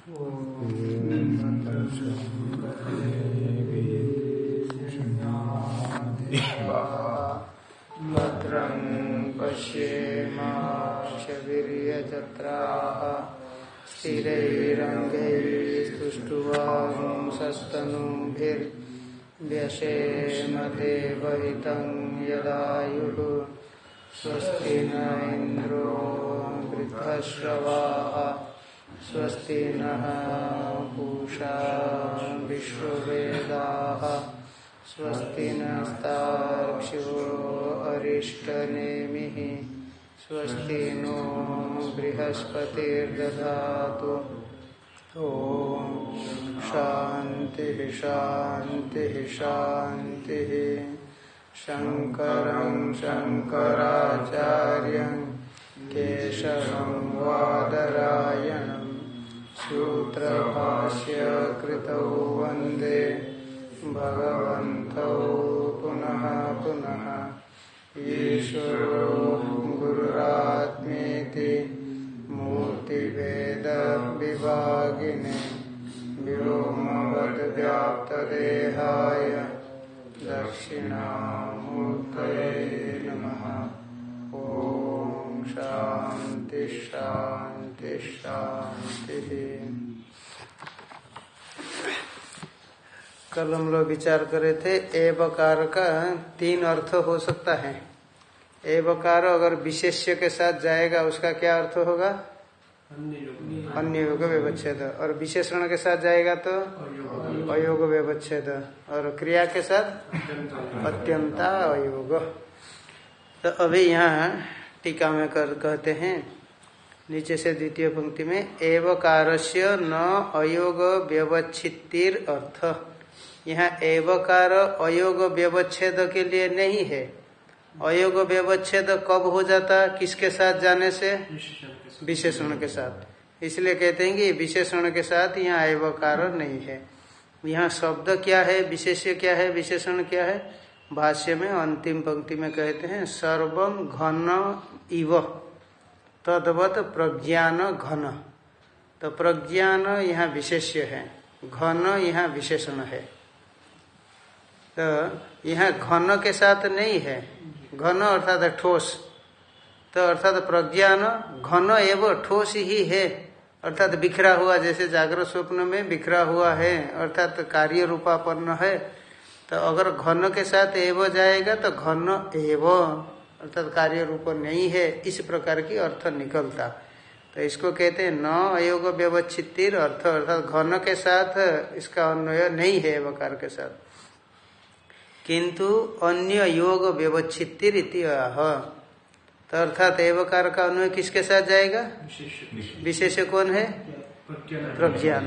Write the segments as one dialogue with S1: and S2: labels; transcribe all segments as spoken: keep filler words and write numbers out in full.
S1: भद्रं पश्येमाक्षवीर्यजत्राः स्थिरैरङ्गैस्तुष्टुवांसस्तनूभिर्व्यसेम देवहितं यदायुः स्वस्ति न इन्द्रो वृद्धश्रवाः स्वस्ति नः पूषा विश्ववेदाः स्वस्ति नस्तार्क्ष्यो अरिष्टनेमिः स्वस्ति नो बृहस्पतिर्दधातु ओम शांति शांति शांति शंकरं शंकराचार्यं केशवं वादरायणं सूत्रभाष्य कृतौ वंदे भगवन्तौ पुनः पुनः ईश्वरो गुरुरात्मेति मूर्तिभेद विभागिने व्योमवद्व्याप्तदेहाय दक्षिणामूर्तये नमः। ओम शांति शांति शांति। कल हम लोग विचार कर रहे थे एवकार का तीन अर्थ हो सकता है। एवकार अगर विशेष्य के साथ जाएगा उसका क्या अर्थ होगा? अन्य योग व्यवच्छेद। और विशेषण के साथ जाएगा तो अयोग व्यवच्छेद। और क्रिया के साथ अत्यंता अयोग। तो अभी यहाँ टीका में कर कहते हैं नीचे से द्वितीय पंक्ति में एवकारस्य न अयोग व्यवच्छित्तिर अर्थ। यहाँ एवकार अयोग व्यवच्छेद के लिए नहीं है। अयोग व्यवच्छेद कब हो जाता? किसके साथ जाने से? विशेषण के साथ। इसलिए कहते हैं कि विशेषण के साथ यहाँ एवकार नहीं है। यहाँ शब्द क्या है, विशेष्य क्या है, विशेषण क्या है? भाष्य में अंतिम पंक्ति में कहते हैं सर्वम घन इव तद्वत प्रज्ञान घन। तो प्रज्ञान यहाँ विशेष्य है, घन यहाँ विशेषण है। तो यहाँ घन के साथ नहीं है। घन अर्थात ठोस। तो अर्थात प्रज्ञान घन एवं ठोस ही है, अर्थात बिखरा हुआ, जैसे जागृत स्वप्न में बिखरा हुआ है, अर्थात कार्य रूपापन्न है। तो अगर घन के साथ एव जाएगा तो घन एव अर्थात कार्य रूप नहीं है, इस प्रकार की अर्थ निकलता। तो इसको कहते हैं न अयोग व्यवच्छित्तिर अर्थ, अर्थात घन के साथ इसका अन्वय नहीं है एवकार के साथ, किंतु अन्य योग व्यवच्छित्तिर इति आह। तो अर्थात एवकार का अन्वय किसके साथ जाएगा? विशेष कौन है? प्रज्ञान।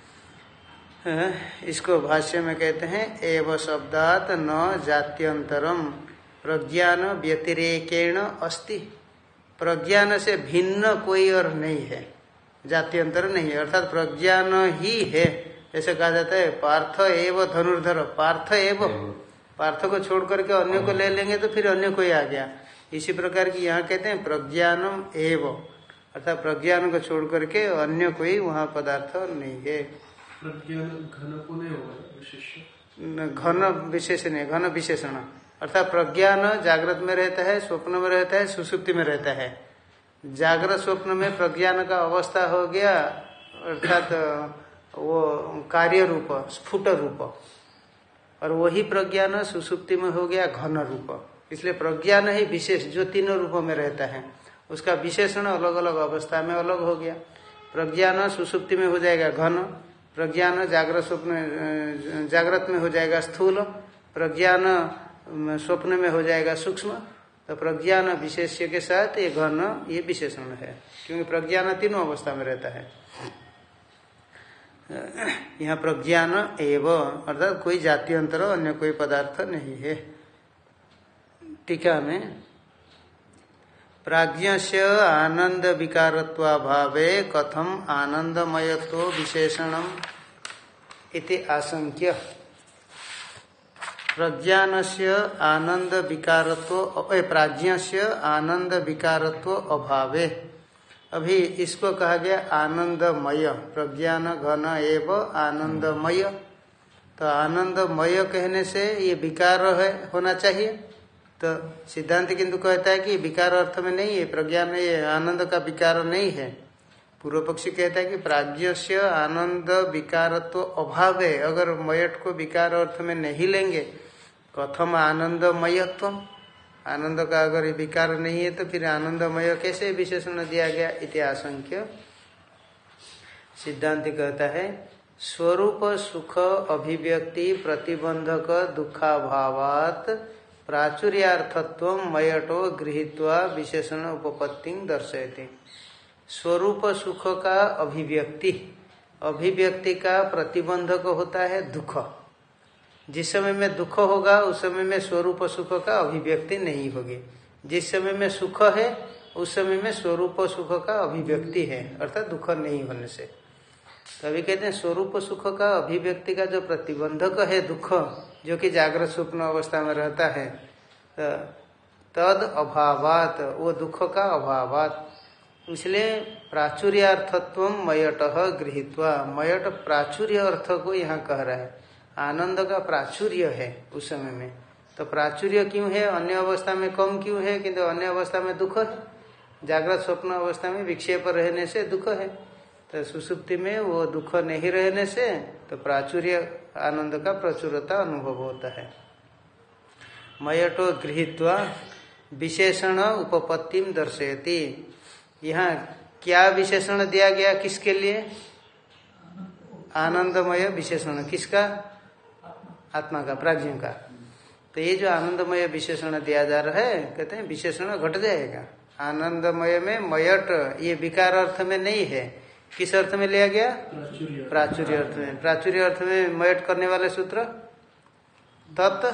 S1: इसको भाष्य में कहते हैं एव शब्दात न जात्यंतरम प्रज्ञान व्यतिरेकेण अस्ति। प्रज्ञान से भिन्न कोई और नहीं है, जात्यंतर नहीं है, अर्थात प्रज्ञान ही है। ऐसे कहा जाता है पार्थ एव धनुर्धर, पार्थ एव, पार्थ को छोड़ करके अन्य को ले लेंगे तो फिर अन्य कोई आ गया। इसी प्रकार की यहाँ कहते हैं प्रज्ञानम एव, अर्थात प्रज्ञान को छोड़ करके अन्य कोई वहाँ पदार्थ नहीं है।
S2: प्रज्ञान घन को नहीं होगा, विशेष
S1: घन विशेष नहीं, घन विशेषण। अर्थात प्रज्ञान जागृत में रहता है, स्वप्न में रहता है, सुसुप्ति में रहता है। जागृत स्वप्न में प्रज्ञान का अवस्था हो गया अर्थात वो कार्य रूप, स्फुट रूप, और वही प्रज्ञान सुसुप्ति में हो गया घन रूप। इसलिए प्रज्ञान ही विशेष जो तीनों रूपों में रहता है, उसका विशेषण अलग अलग अवस्था में अलग हो गया। प्रज्ञान सुसुप्ति में हो जाएगा घन, प्रज्ञान जागृत स्वप्न जागृत में हो जाएगा स्थूल, प्रज्ञान स्वप्न में हो जाएगा सूक्ष्म। तो प्रज्ञान विशेष्य के साथ ये घन ये विशेषण है, क्योंकि प्रज्ञान तीनों अवस्था में रहता है। यहाँ प्रज्ञान एव अर्थात कोई जात्यंतर अन्य कोई पदार्थ नहीं है। टीका में प्राज्ञस्य आनंद विकारत्वाभावे कथम आनंदमयत्व विशेषणम इति आशंक्य। प्रज्ञानस्य आनंद विकारत्व प्राज्ञस्य आनंद विकारत्व अभावे, अभी इसको कहा गया आनंदमय, प्रज्ञान घन एव आनंदमय। तो आनंदमय कहने से ये विकार है होना चाहिए। तो सिद्धांत किंतु कहता है कि विकार अर्थ में नहीं है, प्रज्ञान ये आनंद का विकार नहीं है। पूर्व पक्षी कहता है कि प्राज्ञ से आनंद विकारत्व अभाव है। अगर मयट को विकार अर्थ में नहीं लेंगे, कथम आनंदमयत्व, आनंद का अगर विकार नहीं है तो फिर आनंदमय कैसे विशेषण दिया गया इति आशंक्य। सिद्धांत कहता है स्वरूप सुख अभिव्यक्ति प्रतिबंधक दुखाभावात प्राचुर्यार्थत्व मयटो गृहीत्वा विशेषण उपपत्ति दर्शयति। स्वरूप सुख का अभिव्यक्ति, अभिव्यक्ति का प्रतिबंधक होता है दुख। जिस समय में दुख होगा उस समय में स्वरूप सुख का अभिव्यक्ति नहीं होगी। जिस समय में सुख है उस समय में स्वरूप सुख का अभिव्यक्ति है, अर्थात दुख नहीं होने से। तभी कहते हैं स्वरूप सुख का अभिव्यक्ति का जो प्रतिबंधक है दुख, जो कि जागृत स्वप्न अवस्था में रहता है, तद अभावात, वो दुख का अभावात। इसलिए प्राचुर्यार्थत्व मयट गृहीत्वा, मयट प्राचुर्य अर्थ को यहाँ कह रहा है। आनंद का प्राचुर्य है उस समय में, तो प्राचुर्य क्यों है, अन्य अवस्था में कम क्यों है, किंतु अन्य अवस्था में दुख है। जागृत स्वप्न अवस्था में विक्षेप रहने से दुख है, तो सुसुप्ति में वो दुख नहीं रहने से तो प्राचुर्य आनंद का प्रचुरता अनुभव होता है। मयटो गृहीत्वा विशेषण उपपत्तिम दर्शयति। यहाँ क्या विशेषण दिया गया, किसके लिए? आनंदमय विशेषण, किसका? आत्मा का, प्राज्ञ का। तो ये जो आनंदमय विशेषण दिया जा रहा है, कहते हैं विशेषण घट जाएगा। आनंदमय में मयट ये विकार अर्थ में नहीं है, किस अर्थ में लिया गया? प्राचुर्य अर्थ में। प्राचुर्य अर्थ में मयट करने वाले सूत्र तत्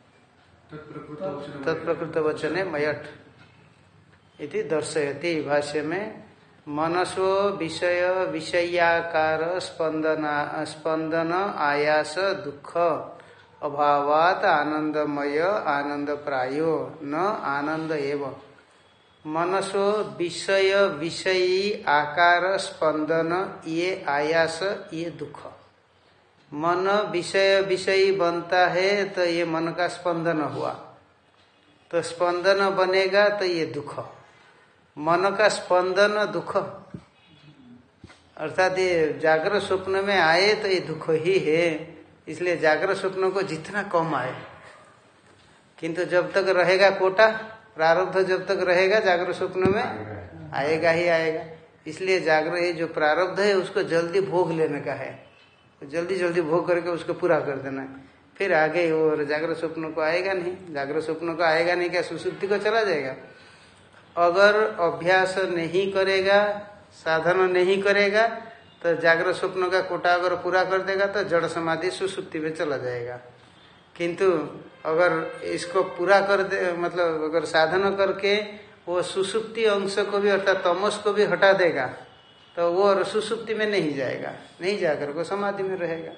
S1: तत्प्रकृत वचने मयट इति दर्शयति। भाष्य में मनसो विषय विषयाकार स्पंदना स्पंदन आयास दुख अभावात आनंदमय आनंद प्रायो न आनंद एव। मनसो विषय विषयी आकार स्पंदन ये आयास ये दुख। मन विषय विषयी बनता है तो ये मन का स्पंदन हुआ, तो स्पंदन बनेगा तो ये दुख। मन का स्पंदन दुख, अर्थात ये जागृत स्वप्न में आए तो ये दुख ही है। इसलिए जागृत स्वप्न को जितना कम आए, किंतु जब तक रहेगा कोटा प्रारब्ध, जब तक रहेगा जागृत स्वप्न में आएगा ही आएगा। इसलिए जागृत ये जो प्रारब्ध है उसको जल्दी भोग लेने का है, जल्दी जल्दी भोग करके उसको पूरा कर देना है। फिर आगे वो जागृत स्वप्न को आएगा नहीं, जागृत स्वप्न को आएगा नहीं, क्या सुसुप्ति को चला जाएगा। अगर अभ्यास नहीं करेगा, साधन नहीं करेगा, तो जागृत स्वप्न का कोटा अगर पूरा कर देगा तो जड़ समाधि सुसुप्ति में चला जाएगा। किंतु अगर इसको पूरा कर दे, मतलब अगर साधन करके वो सुसुप्ति अंश को भी अर्थात तमस को भी हटा देगा, तो वो और सुसुप्ति में नहीं जाएगा, नहीं जाकर को समाधि में रहेगा।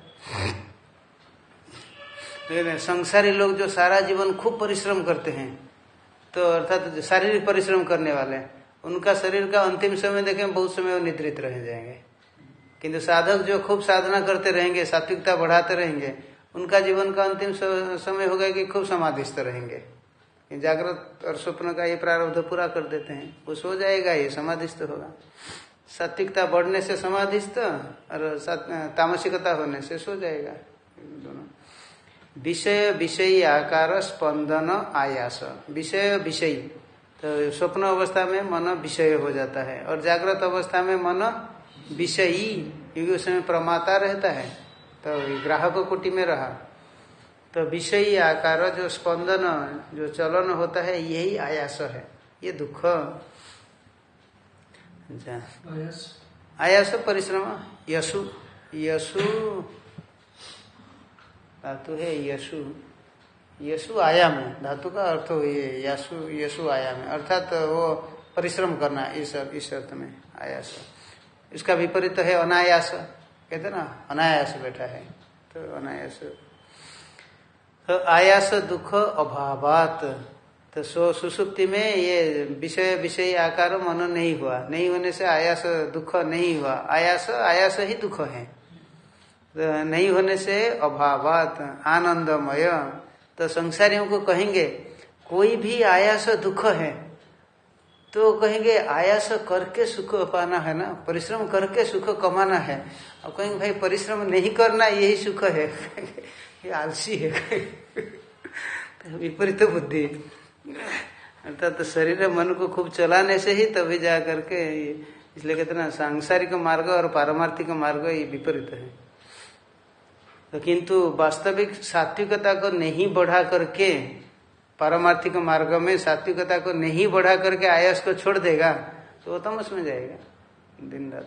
S1: लेकिन संसारी लोग जो सारा जीवन खूब परिश्रम करते हैं, तो अर्थात शारीरिक परिश्रम करने वाले, उनका शरीर का अंतिम समय देखें बहुत समय वो निद्रित रह जाएंगे। किंतु साधक जो खूब साधना करते रहेंगे, सात्विकता बढ़ाते रहेंगे, उनका जीवन का अंतिम समय होगा कि खूब समाधिस्थ रहेंगे। जागृत और स्वप्न का ये प्रारब्ध पूरा कर देते हैं, वो सो जाएगा, ये समाधिस्थ होगा। सात्विकता बढ़ने से समाधिस्थ और तामसिकता होने से सो जाएगा। दोनों विषय विषयी आकार स्पंदन आयास, विषय विषयी, तो स्वप्न अवस्था में मन विषय हो जाता है और जागृत अवस्था में मन विषयी, क्योंकि उसमें प्रमाता रहता है, तो ग्राहक कोटि में रहा। तो विषयी आकार जो स्पंदन जो चलन होता है यही आयास है, ये दुख। आयास आयास परिश्रम, यशु यशु धातु है, यशु यशु आयाम है, धातु का अर्थ हो ये यशु यशु आयाम है, अर्थात वो परिश्रम करना, इस इस अर्थ में आयास। इसका विपरीत है अनायास, कहते ना अनायास बैठा है, तो अनायास। तो आयास दुख अभावात, तो सो सुसुप्ति में ये विषय विषय आकार मन नहीं हुआ, नहीं होने से आयास दुख नहीं हुआ, आयास आयास ही दुख है। तो नहीं होने से अभावात आनंदमय। तो संसारियों को कहेंगे कोई भी आयास दुख है तो कहेंगे आयास करके सुख पाना है ना, परिश्रम करके सुख कमाना है। अब कहेंगे भाई परिश्रम नहीं करना यही सुख है, ये आलसी है। विपरीत बुद्धि, अर्थात तो शरीर मन को खूब चलाने से ही तभी जा करके, इसलिए कहते ना सांसारिक मार्ग और पारमार्थिक मार्ग ये विपरीत है। तो किंतु वास्तविक सात्विकता को नहीं बढ़ा करके, पारमार्थिक मार्ग में सात्विकता को नहीं बढ़ा करके आयस को छोड़ देगा तो वो तमस में जाएगा दिन रात।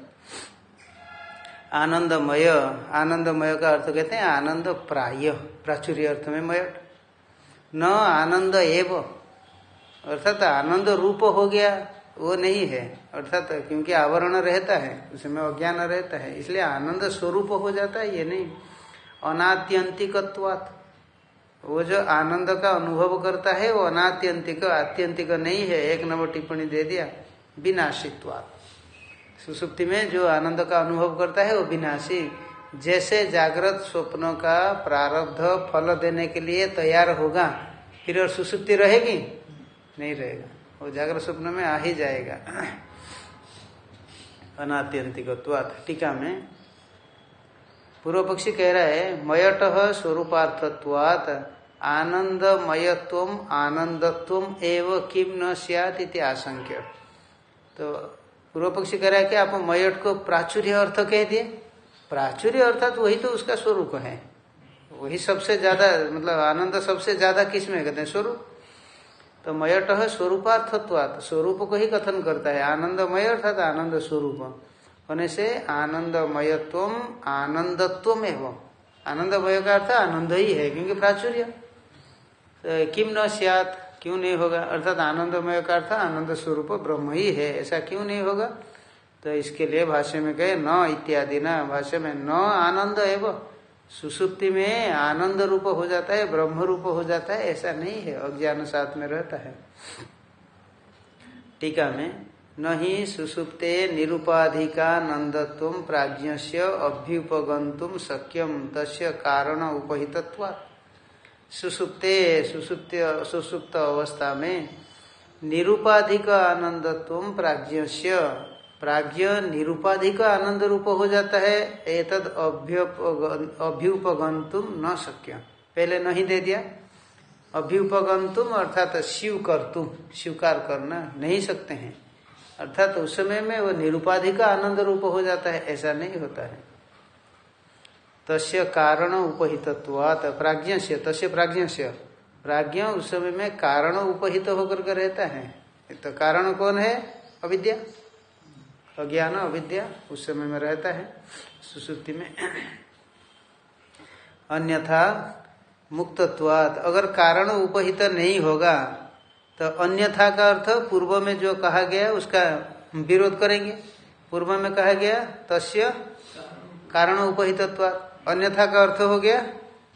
S1: आनंदमय, आनंदमय का अर्थ कहते हैं आनंद प्राय, प्राचुर्य अर्थ में मय, न आनंद एव, अर्थात आनंद रूप हो गया वो नहीं है, अर्थात क्योंकि आवरण रहता है उसमें अज्ञान रहता है, इसलिए आनंद स्वरूप हो जाता है ये नहीं। अनात्यंतिकत्वात्, वो जो आनंद का अनुभव करता है वो अनात्यंतिक आत्यंतिक नहीं है, एक नंबर टिप्पणी दे दिया। विनाशित्वात्, सुसुप्ति में जो आनंद का अनुभव करता है वो विनाशी, जैसे जागृत स्वप्न का प्रारब्ध फल देने के लिए तैयार होगा फिर और सुसुप्ति रहेगी नहीं रहेगा, वो जागृत स्वप्न में आ ही जाएगा। अनात्यंतिकत्वात्। टीका में पूर्व पक्षी कह रहा है मयट स्वरूपार्थत्वात् आनंदमयत्वम आनंदत्वम एव किम न स्यात् इति आशंक्य। तो पूर्व पक्षी कह रहा है कि आप मयट को प्राचुर्य अर्थ कह दिए, प्राचुर्य अर्थात वही तो उसका स्वरूप है, वही सबसे ज्यादा, मतलब आनंद सबसे ज्यादा किस में कहते हैं स्वरूप। तो मयट स्वरूपार्थत्वात्, स्वरूप को ही कथन करता है, आनंदमय अर्थात आनंद स्वरूप होने से आनंदमयत्वम आनंदत्वम एवं, आनंदमय का अर्थ आनंद ही है क्योंकि प्राचुर्य। तो किम न स्यात्, क्यों नहीं होगा, अर्थात आनंदमय का अर्थ आनंद स्वरूप ब्रह्म ही है, ऐसा क्यों नहीं होगा। तो इसके लिए भाष्य में कहे न इत्यादि न, भाष्य में न आनंद एवं, सुसुप्ति में आनंद रूप हो जाता है, ब्रह्म रूप हो जाता है, ऐसा नहीं है, अज्ञान साथ में रहता है। टीका में न ही सुसुप्ते निरुपाधिकानंदत्व प्राज्ञस्य अभ्युपगंतुम शक्यम तस्य कारण उपहितत्वात्। सुसुप्ते, सुसुप्त सुसुप्त अवस्था में निरुपाधिक आनंदत्व प्राज्ञस्य, प्राज्ञ निरुपाधिक आनंद रूप हो जाता है, एतद अभ्युपगंतुम न शक्य, पहले नहीं दे दिया। अभ्युपगंतुम अर्थात स्वीकर्तुम, स्वीकार करना नहीं सकते हैं, अर्थात तो उस समय में वो निरुपाधिक आनंद रूप हो जाता है, ऐसा नहीं होता है। तस्य कारण उपहितत्वात् प्राज्ञस्य, तस्य प्राज्ञस्य, प्राज्ञ उस समय में कारण उपहित होकर के रहता है। तो कारण कौन है, अविद्या, अज्ञान अविद्या उस समय में रहता है सुसुप्ति में। अन्यथा मुक्तत्वात्, अगर कारण उपहित नहीं होगा तो अन्यथा का अर्थ पूर्व में जो कहा गया उसका विरोध करेंगे। पूर्व में कहा गया तस्य कारण उपहितत्वात्, अन्यथा का अर्थ हो गया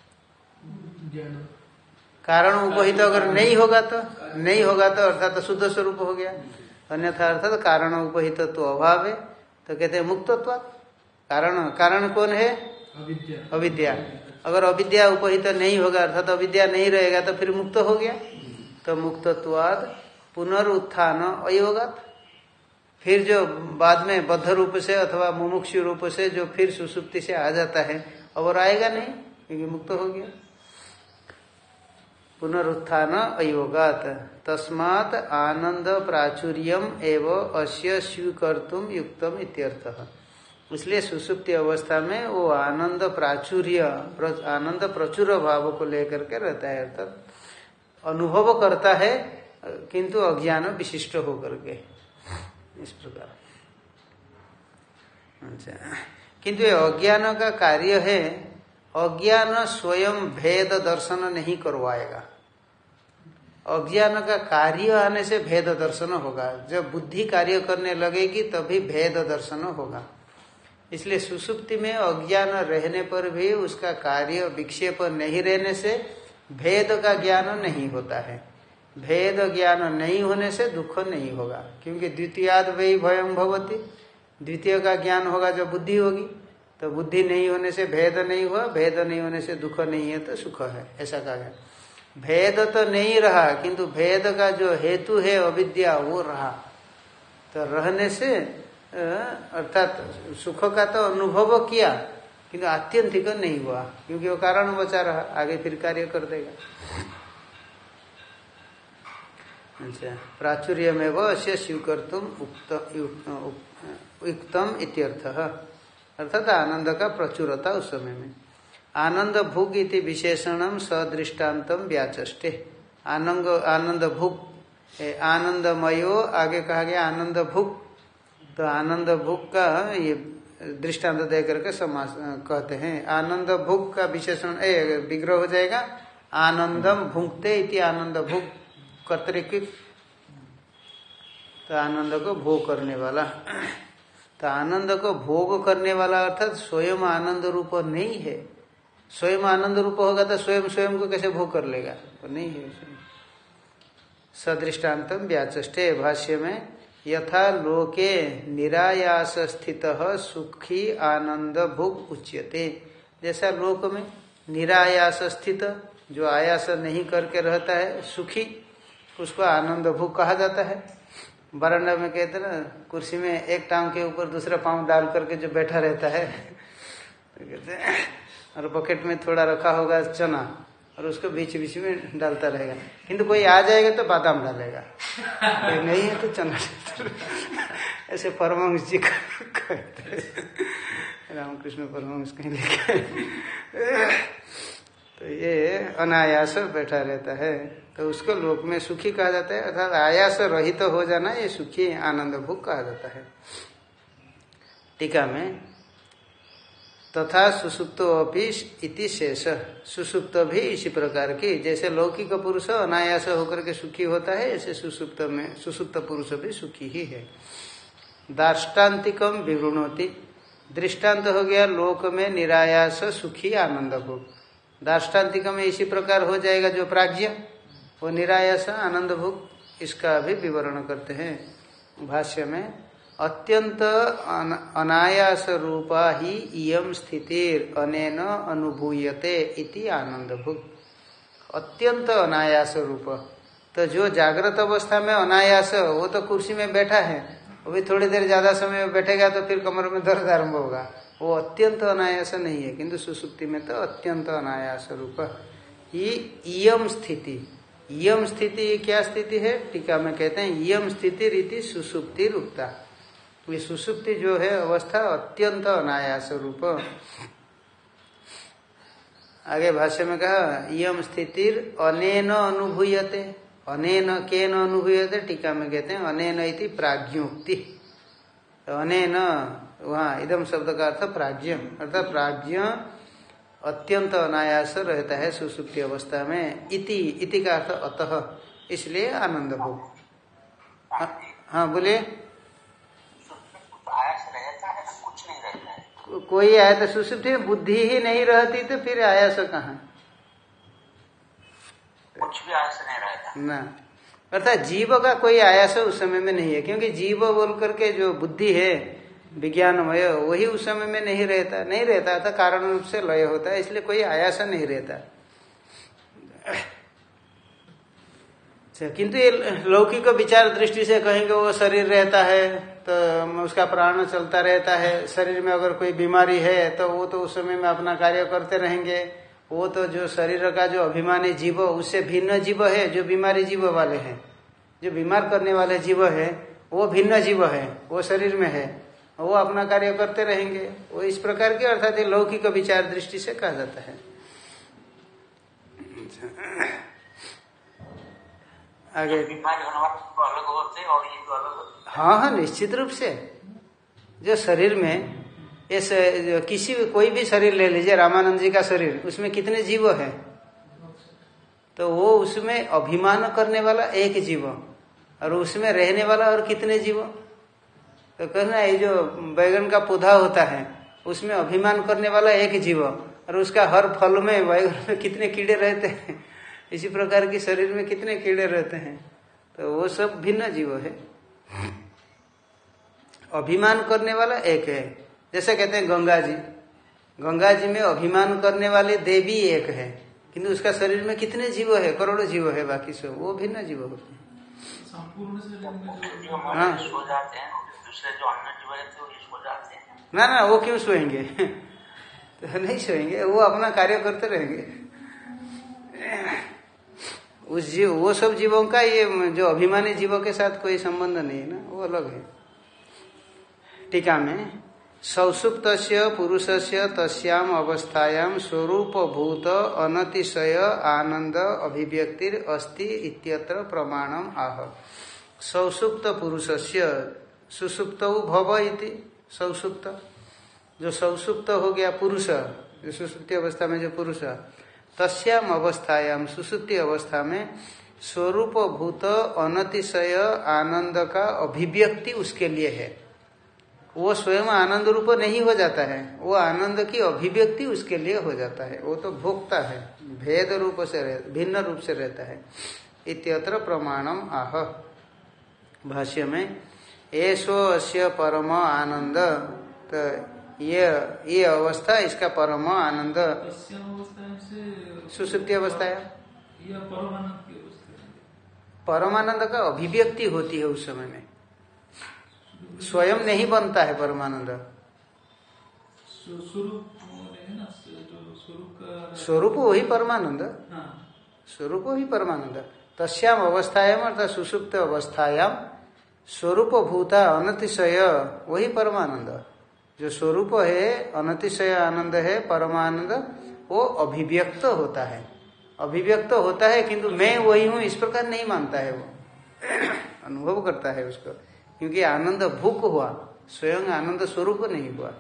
S1: कारण उपहित अगर नहीं होगा तो नहीं होगा तो अर्थात तो शुद्ध स्वरूप हो गया, अन्यथा अर्थात तो कारण उपहित तो अभाव है, तो कहते हैं मुक्तत्वात्। कारण, कारण कौन है, अविद्या, अविद्या। अगर अविद्या उपहित नहीं होगा अर्थात अविद्या नहीं रहेगा तो फिर मुक्त हो गया, तो मुक्तत्वाद पुनरुत्थान अयोगात, फिर जो बाद में बद्ध रूप से अथवा मुमुक्षु रूप से जो फिर सुसुप्ति से आ जाता है अब और आएगा नहीं क्योंकि मुक्त हो गया। पुनरुत्थान अयोगात तस्मात् आनंद प्राचुर्यम एवं अस्य स्वीकर्तुम युक्तम इत्यर्थः। इसलिए सुसुप्ति अवस्था में वो आनंद प्राचुर्य, आनंद प्रचुर भाव को लेकर के रहता है, अर्थात अनुभव करता है किंतु अज्ञान विशिष्ट होकर के इस प्रकार। अच्छा, किंतु ये अज्ञान का कार्य है, अज्ञान स्वयं भेद दर्शन नहीं करवाएगा, अज्ञान का कार्य आने से भेद दर्शन होगा। जब बुद्धि कार्य करने लगेगी तभी भेद दर्शन होगा। इसलिए सुसुप्ति में अज्ञान रहने पर भी उसका कार्य विक्षेप नहीं रहने से भेद का ज्ञान नहीं होता है, भेद ज्ञान नहीं होने से दुख नहीं होगा, क्योंकि द्वितीयाद वही भयम भवती, द्वितीय का ज्ञान होगा जो बुद्धि होगी, तो बुद्धि नहीं होने से भेद नहीं हुआ, भेद नहीं होने से दुख नहीं है तो सुख है, ऐसा कहा गया। भेद तो नहीं रहा किंतु भेद का जो हेतु है अविद्या वो रहा, तो रहने से अर्थात सुख का तो अनुभव किया किंतु आत्यंतिक नहीं हुआ, क्योंकि वो कारण बचा रहा, आगे फिर कार्य कर देगा। अच्छा, प्राचुर्य में वो अश्य स्वीकर्तुम युक्तम इत्यर्थः, अर्थात आनंद का प्रचुरता उस समय में। आनंद भुग इति विशेषणम सदृष्टान्तम व्याचष्टे, आनंद आनंद भुग, आनंदमयो आगे कहा गया आनंद भुग, तो आनंद भुग का ये दृष्टांत दे करके समास कहते हैं। आनंद भुग का विशेषण विग्रह हो जाएगा आनंदम भुंक्ते इति आनंद भुग कर्तृक, तो आनंद को भोग करने वाला, तो आनंद को भोग करने वाला अर्थात स्वयं आनंद रूप नहीं है। स्वयं आनंद रूप होगा तो स्वयं स्वयं को कैसे भोग कर लेगा, तो नहीं है। सदृष्टान्तम व्याचष्टे, भाष्य में यथा लोके निरायास स्थित सुखी आनंद भुग उच्यते, जैसा लोक में निरायास स्थित जो आयास नहीं करके रहता है सुखी, उसको आनंद भुग कहा जाता है। बरामदा में कहते हैं ना, कुर्सी में एक टांग के ऊपर दूसरा पांव डाल करके जो बैठा रहता है, तो कहते हैं, और पॉकेट में थोड़ा रखा होगा चना और उसको बीच बीच में डालता रहेगा, किंतु कोई आ जाएगा तो बादाम डालेगा, कोई नहीं है तो चना ऐसे परमहंस जी कहते हैं, रामकृष्ण परमहंस कहीं लिखे, तो ये अनायास बैठा रहता है, तो उसको लोक में सुखी कहा जाता है, अर्थात आयास रहित तो हो जाना ये सुखी आनंद भुग कहा जाता है। टीका में तथा सुसुप्तो अपि इति शेष, सुसुप्त भी इसी प्रकार की, जैसे लौकिक पुरुष अनायास होकर के सुखी होता है, ऐसे सुसुप्त में सुसुप्त पुरुष भी सुखी ही है। दार्ष्टान्तिकम विवृणोति, दृष्टांत हो गया लोक में निरायास सुखी आनंद भोग, दार्ष्टान्तिक में इसी प्रकार हो जाएगा जो प्राज्ञ, वो निरायास आनंद भोग, इसका भी विवरण करते हैं भाष्य में। अत्यंत अनायास रूपा ही इयम स्थितिर अनेन अनुभूयते इति आनंद भोग, अत्यंत अनायास रूप, तो जो जागृत अवस्था में अनायास, वो तो कुर्सी में बैठा है, वो भी थोड़ी देर ज्यादा समय बैठेगा तो फिर कमर में दर्द आरंभ होगा, वो अत्यंत अनायास नहीं है, किंतु सुसुप्ति में तो अत्यंत अनायास रूप ही इयम स्थिति। इयम स्थिति क्या स्थिति है, टीका में कहते हैं इयम स्थिति रीति सुसुप्ति रूपता, ये सुसुप्ति जो है अवस्था अत्यंत अनायास रूप। आगे भाष्य में कहा इयम स्थितिर अनेन अनुभूयते, अनेन केन अनुभूयते, टीका में कहते हैं अनेन इति प्राज्ञोक्ति, तो अनेन वहाँ इदम शब्द का अर्थ प्राज्ञ, अर्थात प्राज्ञ अत्यंत अनायास रहता है सुसुप्ति अवस्था में। इति इति का अर्थ अतः, इसलिए आनंद भोग। हाँ बोलिए।
S3: आयास रहता है तो कुछ नहीं रहता है,
S1: कोई आया तो सुसुप्ति में बुद्धि ही नहीं रहती तो फिर आयास कहाँ,
S3: कुछ भी आयास नहीं रहता
S1: ना, अर्थात जीव का कोई आयास उस समय में नहीं है, क्योंकि जीव बोल करके जो बुद्धि है विज्ञानमय वही उस समय में नहीं रहता, नहीं रहता था, कारण रूप से लय होता है, इसलिए कोई आयास नहीं रहता। किंतु ये लौकिक विचार दृष्टि से कहेंगे वो शरीर रहता है तो उसका प्राण चलता रहता है, शरीर में अगर कोई बीमारी है तो वो तो उस समय में अपना कार्य करते रहेंगे, वो तो जो शरीर का जो अभिमानी जीव उससे भिन्न जीव है, जो बीमारी जीव वाले हैं, जो बीमार करने वाले जीव है वो भिन्न जीव है, वो शरीर में है, वो अपना कार्य करते रहेंगे, वो इस प्रकार के अर्थात लौकिक विचार दृष्टि से कहा जाता है। आगे
S3: बीमारी होने वाले तो अलग होते और ये तो अलग होते।
S1: हाँ हाँ निश्चित रूप से, जो शरीर में इस किसी भी कोई भी शरीर ले लीजिए, रामानंद जी का शरीर, उसमें कितने जीव है, तो वो उसमें अभिमान करने वाला एक जीव और उसमें रहने वाला और कितने जीव, तो कहना ये जो बैगन का पौधा होता है उसमें अभिमान करने वाला एक जीव और उसका हर फल में बैगन में कितने कीड़े रहते हैं, इसी प्रकार की शरीर में कितने कीड़े रहते हैं, तो वो सब भिन्न जीव है। अभिमान करने वाला एक है, जैसे कहते हैं गंगा जी, गंगा जी में अभिमान करने वाले देवी एक है, किंतु उसका शरीर में कितने जीव है, करोड़ों जीव है, बाकी सब वो भिन्न जीव होते हैं।
S2: संपूर्ण से
S1: हाँ।
S3: सो जाते हैं, दूसरे जो अन्य जीव रहते हैं वो सो जाते हैं।
S1: ना ना, वो क्यों सोएंगे? तो नहीं सोएंगे, वो अपना कार्य करते रहेंगे। उस जीव, वो सब जीवों का ये जो अभिमानी जीवों के साथ कोई संबंध नहीं है ना, वो अलग है। टीका में सौसुप्तस्य पुरुषस्य तस्याम अवस्थायाम स्वरूप भूत अनतिशय आनंद अभिव्यक्तिर अस्ति इत्यत्र प्रमाणम आह। सौसुप्त पुरुषस्य सुसुप्त भव इति, सौसुप्त जो सौसुप्त हो गया पुरुष, जो सुसुप्ति अवस्था में जो पुरुष, तस्याम अवस्थायाम सुसुप्ति अवस्था में स्वरूप भूत अनतिशय आनंद का अभिव्यक्ति उसके लिए है। वो स्वयं आनंद रूप नहीं हो जाता है, वो आनंद की अभिव्यक्ति उसके लिए हो जाता है। वो तो भोक्ता है, भेद रूप से रह, भिन्न रूप से रहता है। इत्यत्र प्रमाणम आह। भाष्य में एषो अस्य परम आनंद, तो ये ये अवस्था इसका परम आनंद सुसुप्ति अवस्था है। परमानंद का अभिव्यक्ति होती है उस समय में, स्वयं नहीं बनता है परमानंद। स्वरूप वही परमानंद, स्वरूप वही परमानंद। तस्याम अवस्थायाम अर्थात सुसुप्त अवस्थायाम स्वरूप भूता अनतिशय वही परमानंद, जो स्वरूप है अनतिशय आनंद है परमानंद, वो अभिव्यक्त होता है। अभिव्यक्त होता है किंतु मैं वही हूं इस प्रकार नहीं मानता है, वो अनुभव करता है उसको, क्योंकि आनंद भूख हुआ, स्वयं आनंद स्वरूप नहीं हुआ।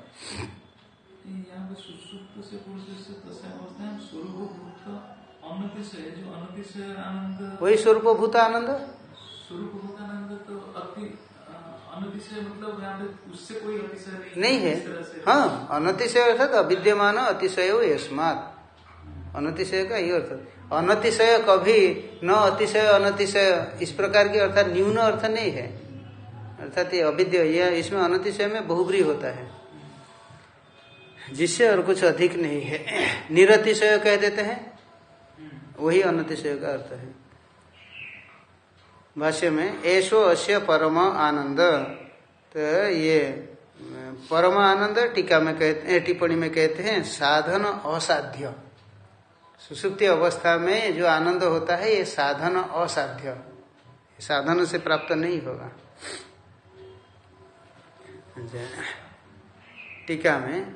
S1: वही स्वरूप भूत आनंद,
S2: स्वरूप भूत आनंद तो अति अनतिशय, मतलब यहाँ पे उससे कोई अतिशय नहीं,
S1: नहीं है। हाँ, अनतिशय अर्थात अविद्यमान अतिशय यस्मात्, अनतिशय का ये अर्थ। अनतिशय कभी न अतिशय अनतिशय इस प्रकार की अर्थात न्यून अर्थ नहीं है, अर्थात ये अविद्य, यह इसमें अनतिशय में बहुब्री होता है, जिससे और कुछ अधिक नहीं है। निरतिशय कह देते हैं, वही अनतिशय का अर्थ है। भाष्य में एषो अस्य परम आनंद, तो ये परम आनंद टीका में कहते हैं, टिप्पणी में कहते हैं साधन असाध्य। सुसुप्ति अवस्था में जो आनंद होता है ये साधन असाध्य, साधन से प्राप्त नहीं होगा। टीका में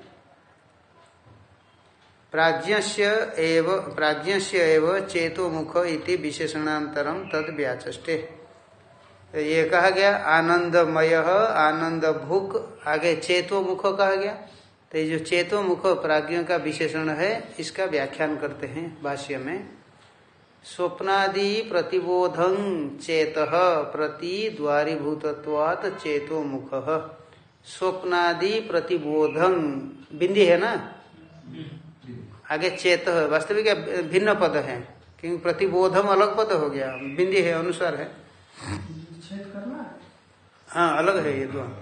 S1: प्राज्ञस्य एव प्राज्ञस्य एव चेतोमुख इति विशेषणांतरम तद व्याचष्टे। ये कहा गया आनंदमय आनंद भूख, आगे चेतोमुख कहा गया, तो ये जो चेतोमुख प्राज्ञ का विशेषण है इसका व्याख्यान करते हैं भाष्य में। स्वप्नादि प्रतिबोधं चेतः प्रति द्वारीभूतत्वात् चेतोमुख। स्वप्नादि प्रतिबोधं बिंदी है ना, आगे चेत वास्तविक भिन्न पद है, क्योंकि प्रतिबोधम अलग पद हो गया, बिंदी है अनुसार है। हाँ अलग है ये दो,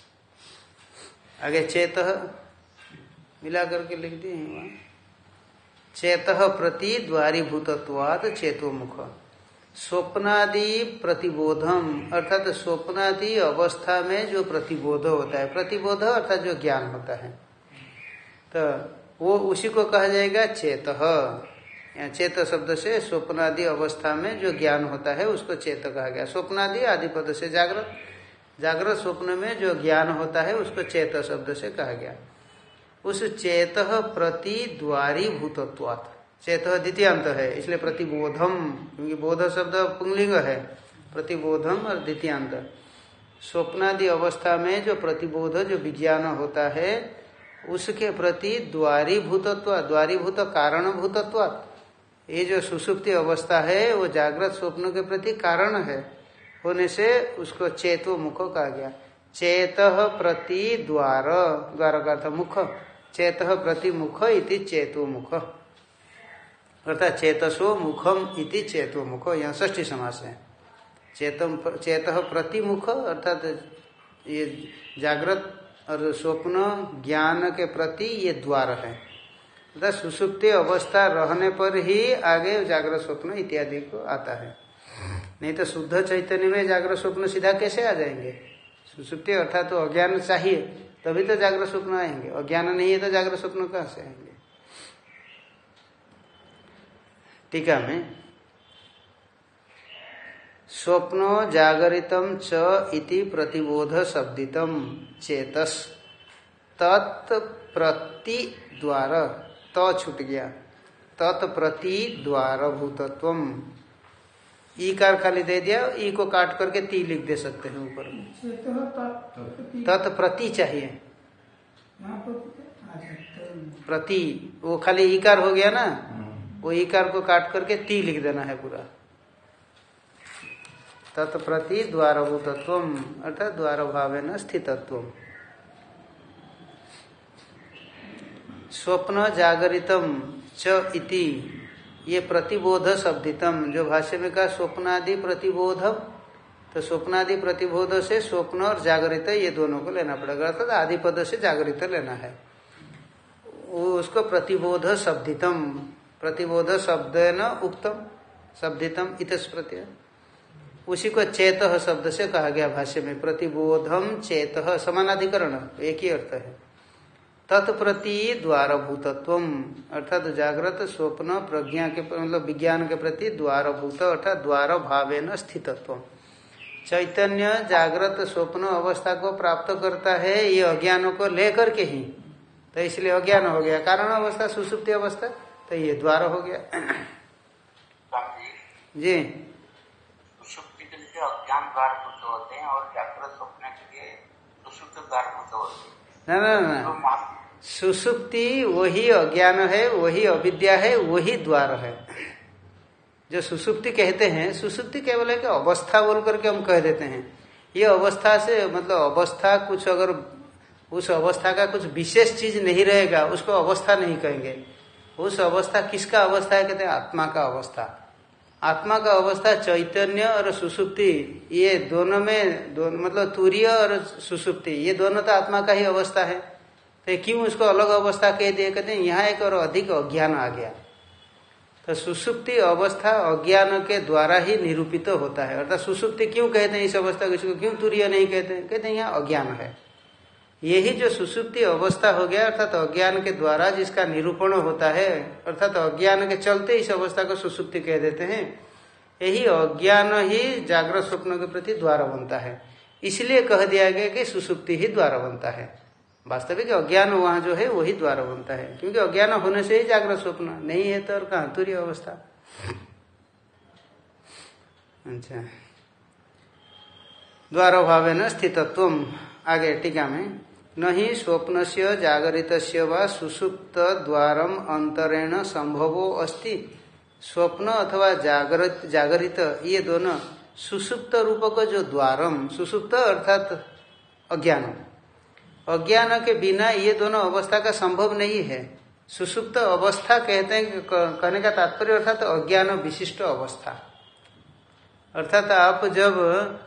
S1: आगे चेत मिला करके लिख दिए वहां। चेतः प्रति द्वारीभूतत्वात् चेतोमुख। स्वप्नादि प्रतिबोधम अर्थात स्वप्नादि अवस्था में जो प्रतिबोध होता है, प्रतिबोध अर्थात जो ज्ञान होता है, तो वो उसी को कहा जाएगा चेतः। यहाँ चेत शब्द से स्वप्नादि अवस्था में जो ज्ञान होता है उसको चेत कहा गया। स्वप्नादि आदि पद से जागृत, जागृत स्वप्न में जो ज्ञान होता है उसको चेत शब्द से कहा गया। उस चेत प्रति द्वारी भूतत्वात्, चेत द्वितीयांत है इसलिए प्रतिबोधम, क्योंकि बोध शब्द पुंगलिंग है, प्रतिबोधम और द्वितीयांत। स्वप्नादि अवस्था में जो प्रतिबोध जो विज्ञान होता है उसके प्रति द्वारी भूतत्व, द्वारी भूत कारण भूतत्वात्, ये जो सुसुप्ति अवस्था है वो जागृत स्वप्न के प्रति कारण है होने से उसको चेतो मुख कहा गया। चेत प्रति द्वार, द्वार का अर्थ मुख, चेत प्रति मुख इति चेतो मुख। अर्थात चेतसो मुखम इति चेतो मुखो, यहाँ षष्ठी समास है। चेतम चेत प्रतिमुख अर्थात ये जागृत और स्वप्न ज्ञान के प्रति ये द्वार है, अर्थात सुषुप्ति अवस्था रहने पर ही आगे जागृत स्वप्न इत्यादि को आता है। नहीं तो शुद्ध चैतन्य में जागृत स्वप्न सीधा कैसे आ जाएंगे? सुषुप्ति अर्थात तो अज्ञान चाहिए तभी तो जागृत स्वप्न आएंगे, अज्ञान नहीं है तो जागृत स्वप्न कहाँ से आएंगे? टीका में स्वप्नो जागरितम च इति प्रतिबोध शब्दितम चेतस तत्प्रति द्वार, तो छूट गया, तत्प्रति द्वार भूतत्वम, ई कार खाली दे दिया, ई को काट करके ती लिख दे सकते हैं ऊपर में। तत्प्रति चाहिए, प्रति वो खाली ईकार हो गया ना, वो ईकार को काट करके ती लिख देना है पूरा। तत्प्रति द्वारभूतत्वम अर्थात द्वार भावेन स्थितत्वम। स्वप्न जागरितम च इति, ये प्रतिबोध शब्दितम, जो भाष्य में कहा स्वप्नादि प्रतिबोध, तो स्वप्नादि प्रतिबोध से स्वप्न और जागरित ये दोनों को लेना पड़ेगा, अर्थात आदि पद से जागरित लेना है। उसको प्रतिबोध शब्दितम, प्रतिबोध शब्द न उक्तम शब्दितम इतस प्रत्यय, उसी को चेत शब्द से कहा गया भाष्य में। प्रतिबोधम चेत समानाधिकरण, एक ही अर्थ है। तत्प्रति द्वारभूतत्वम अर्थात जागृत स्वप्न प्रज्ञा के मतलब विज्ञान के प्रति द्वारभूत अर्थात द्वार भावेन स्थितत्व। चैतन्य जागृत स्वप्न अवस्था को प्राप्त करता है ये अज्ञानों को लेकर के ही, तो इसलिए अज्ञान हो गया। कारण अवस्था सुषुप्ति अवस्था, तो ये द्वार हो गया जी।
S3: सुषुप्ति के लिए अज्ञान द्वारभूत होते हैं और जागृत स्वप्न के लिए सुषुप्त द्वारभूत होते हैं।
S1: ना ना ना, सुषुप्ति वही अज्ञान है, वही अविद्या है, वही द्वार है। जो सुषुप्ति कहते हैं, सुषुप्ति केवल है कि अवस्था बोल करके हम कह देते हैं। ये अवस्था से मतलब अवस्था कुछ अगर उस अवस्था का कुछ विशेष चीज नहीं रहेगा उसको अवस्था नहीं कहेंगे। उस अवस्था किसका अवस्था है? कहते हैं आत्मा का अवस्था। आत्मा का अवस्था चैतन्य और सुषुप्ति ये दोनों में दोनों मतलब तुरीय और सुषुप्ति ये दोनों तो आत्मा का ही अवस्था है, तो क्यों उसको अलग अवस्था कह दिए? कहते हैं यहाँ एक और अधिक अज्ञान आ गया। तो सुषुप्ति अवस्था अज्ञान के द्वारा ही निरूपित तो होता है। अर्थात सुषुप्ति क्यों कहते हैं इस अवस्था को, इसको क्यों तुरीय नहीं कहते हैं? कहते हैं यहाँ अज्ञान है। यही जो सुषुप्ति अवस्था हो गया अर्थात अज्ञान के द्वारा जिसका निरूपण होता है, अर्थात अज्ञान के चलते इस अवस्था को सुषुप्ति कह देते हैं। यही अज्ञान ही जागृत स्वप्न के प्रति द्वार बनता है, इसलिए कह दिया गया कि सुषुप्ति ही द्वार बनता है। वास्तविक अज्ञान वहां जो है वही द्वार बनता है, क्योंकि अज्ञान होने से ही जागृत स्वप्न नहीं है तो और कहाँ तुरीय अवस्था। अच्छा, द्वार भावेन स्थितत्वम। आगे टीका में नहीं स्वप्न से जागरित व सुषुप्त द्वारम अंतरेण संभवो अस्ति। स्वप्न अथवा जागृत जागरित ये दोनों सुषुप्त रूप का जो द्वारम, सुषुप्त अर्थात अज्ञान, अज्ञान के बिना ये दोनों अवस्था का संभव नहीं है। सुषुप्त अवस्था कहते हैं, कहने का तात्पर्य अर्थात अज्ञान विशिष्ट अवस्था। अर्थात आप जब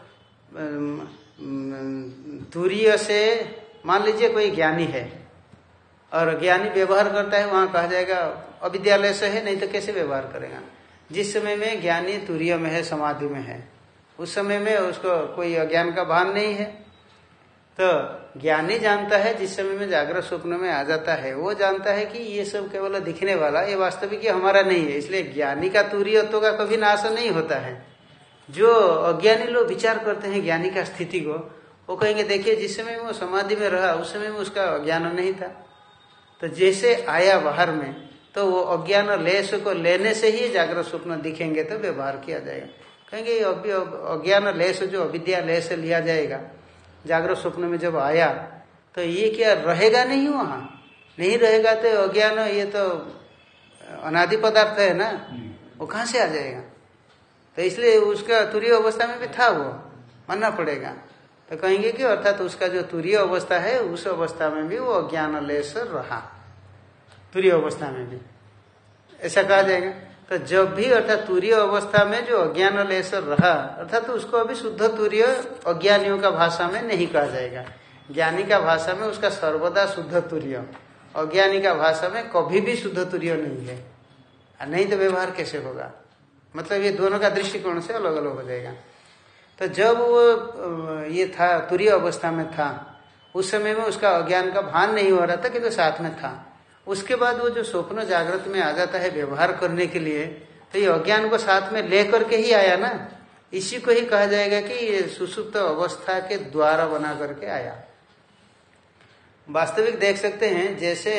S1: तुरीय से मान लीजिए कोई ज्ञानी है और ज्ञानी व्यवहार करता है, वहां कहा जाएगा अविद्यालय से है, नहीं तो कैसे व्यवहार करेगा। जिस समय में ज्ञानी तुरीय में है, समाधि में है, उस समय में उसको कोई अज्ञान का भान नहीं है। तो ज्ञानी जानता है, जिस समय में जागृत स्वप्न में आ जाता है वो जानता है कि ये सब केवल दिखने वाला, ये वास्तविक हमारा नहीं है। इसलिए ज्ञानी का तुरीयत्व का कभी नाश नहीं होता है। जो अज्ञानी लोग विचार करते हैं ज्ञानी का स्थिति को, वो कहेंगे देखिए जिस समय वो समाधि में रहा उस समय में उसका अज्ञान नहीं था, तो जैसे आया बाहर में तो वो अज्ञान लेश को लेने से ही जागृत स्वप्न दिखेंगे तो व्यवहार किया जाएगा। कहेंगे अज्ञान लेश जो अविद्या लेश लिया जाएगा जागृत स्वप्न में जब आया तो ये क्या रहेगा नहीं, वहां नहीं रहेगा तो अज्ञान ये तो अनादि पदार्थ है ना, वो कहाँ से आ जाएगा। तो इसलिए उसका तुरीय अवस्था में भी था, वो मानना पड़ेगा। तो कहेंगे कि अर्थात तो उसका जो तुरीय अवस्था है उस अवस्था में भी वो अज्ञान लेश रहा, तुरीय अवस्था में भी ऐसा कहा जाएगा। तो जब भी अर्थात तुरीय अवस्था में जो अज्ञान लेस रहा अर्थात तो उसको अभी शुद्ध तुरीय अज्ञानियों का भाषा में नहीं कहा जाएगा। ज्ञानी का भाषा में उसका सर्वदा शुद्ध तुरीय, अज्ञानी का भाषा में कभी भी शुद्ध तुरीय नहीं है। नहीं तो व्यवहार कैसे होगा, मतलब ये दोनों का दृष्टिकोण से अलग अलग हो जाएगा। तो जब वो ये था तुरीय अवस्था में था उस समय में उसका अज्ञान का भान नहीं हो रहा था कि तो साथ में था। उसके बाद वो जो स्वप्न जागृत में आ जाता है व्यवहार करने के लिए, तो ये अज्ञान को साथ में ले करके ही आया ना, इसी को ही कहा जाएगा कि ये सुसुप्त अवस्था के द्वारा बना करके आया। वास्तविक देख सकते हैं जैसे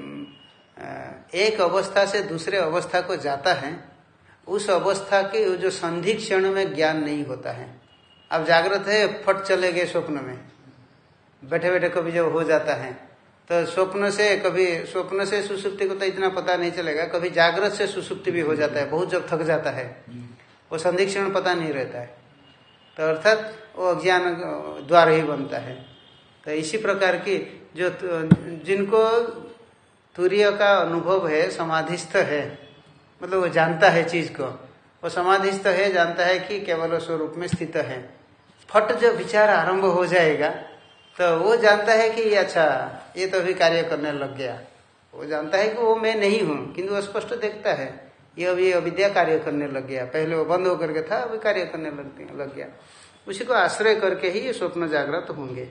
S1: एक अवस्था से दूसरे अवस्था को जाता है, उस अवस्था के जो संधि क्षण में ज्ञान नहीं होता है। अब जागृत है, फट चले गए स्वप्न में, बैठे बैठे कभी जब हो जाता है तो स्वप्न से कभी स्वप्न से सुसुप्ति को तो इतना पता नहीं चलेगा, कभी जागृत से सुसुप्ति भी हो जाता है, बहुत जब थक जाता है वो संधि क्षण पता नहीं रहता है, तो अर्थात वो अज्ञान द्वार ही बनता है। तो इसी प्रकार की जो जिनको तुरीय का अनुभव है, समाधिस्थ है, मतलब वो जानता है चीज को, वो समाधिस्थ है, जानता है कि केवल स्वरूप में स्थित है। फट जब विचार आरंभ हो जाएगा तो वो जानता है कि अच्छा ये तो अभी कार्य करने लग गया। वो जानता है कि वो मैं नहीं हूं, किंतु वो स्पष्ट देखता है ये अभी अविद्या कार्य करने लग गया, पहले वो बंद होकर के था अभी कार्य करने लग लग गया। उसी को आश्रय करके ही ये स्वप्न जागृत होंगे।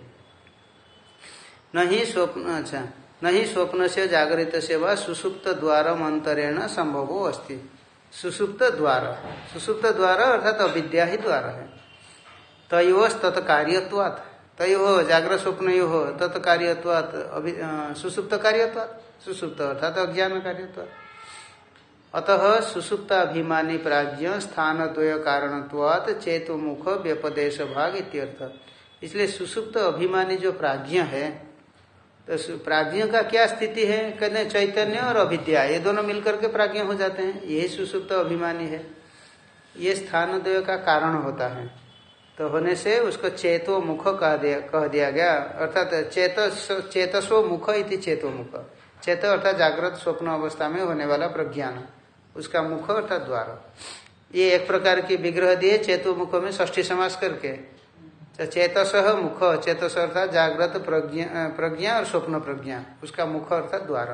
S1: नहीं स्वप्न अच्छा नहीं स्वप्न से जागृत से व सुसुप्त द्वारम अंतरेण संभवो अस्ति। सुसुप्त द्वार, सुसुप्त द्वार अर्थात अविद्या ही द्वार है। तयोस् तत्कार्यत्वात्, तयो जागृत स्वप्न यो तत्कार्यत्वात् सुसुप्त कार्यत्वात्, सुसुप्त अर्थात अज्ञान कार्यत्वात्। अतः सुसुप्ताभिमानी प्राज्ञ स्थान द्वय कारणत्वात् चेतोमुख व्यपदेश भाग इत्यर्थ। इसलिए सुसुप्त अभिमानी जो प्राज्ञ है, तो प्राज्ञ का क्या स्थिति है, कहते हैं चैतन्य और अविद्या, ये दोनों मिलकर के प्राज्ञ हो जाते हैं, यही सुसुप्त अभिमानी है। ये स्थान द्वय का कारण होता है, तो होने से उसको चेतो मुख कह दिया कह दिया गया, अर्थात चेतस चेतसो मुख इति चेतो मुख। चेत अर्थात जागृत स्वप्न अवस्था में होने वाला प्रज्ञान, उसका मुख अर्थात द्वार। ये एक प्रकार की विग्रह दिए चेतो मुख में षष्ठी समास करके, तो चेतस मुख, चेतस अर्थात जागृत प्रज्ञा प्रज्ञा और स्वप्न प्रज्ञा, उसका मुख अर्थात द्वार।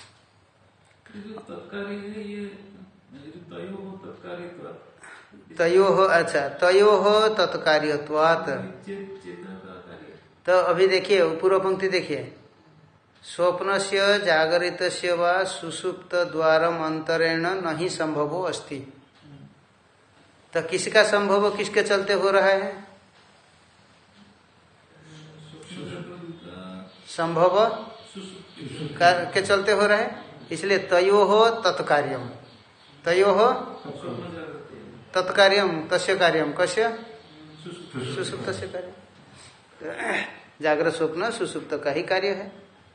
S1: तयो हो अच्छा तयो हो तत्कार्यत्वात्। तो अभी देखिए पूर्व पंक्ति देखिए, स्वप्न से जागरित से व सुसुप्त द्वारम अंतरेण नहीं संभवो अस्ति। तो किसका संभव किसके चलते हो रहा है, संभव के चलते हो रहा है, इसलिए तयो हो तत्कार्यम, तयो हो तत्कार्यम तस्य कार्यम कस्य सुसुप्त से कार्य। जागृत स्वप्न सुसुप्त का ही कार्य है,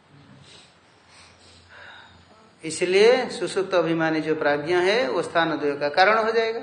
S1: इसलिए सुसुप्त अभिमानी जो प्राज्ञ है वो स्थान द्वय का कारण हो जाएगा।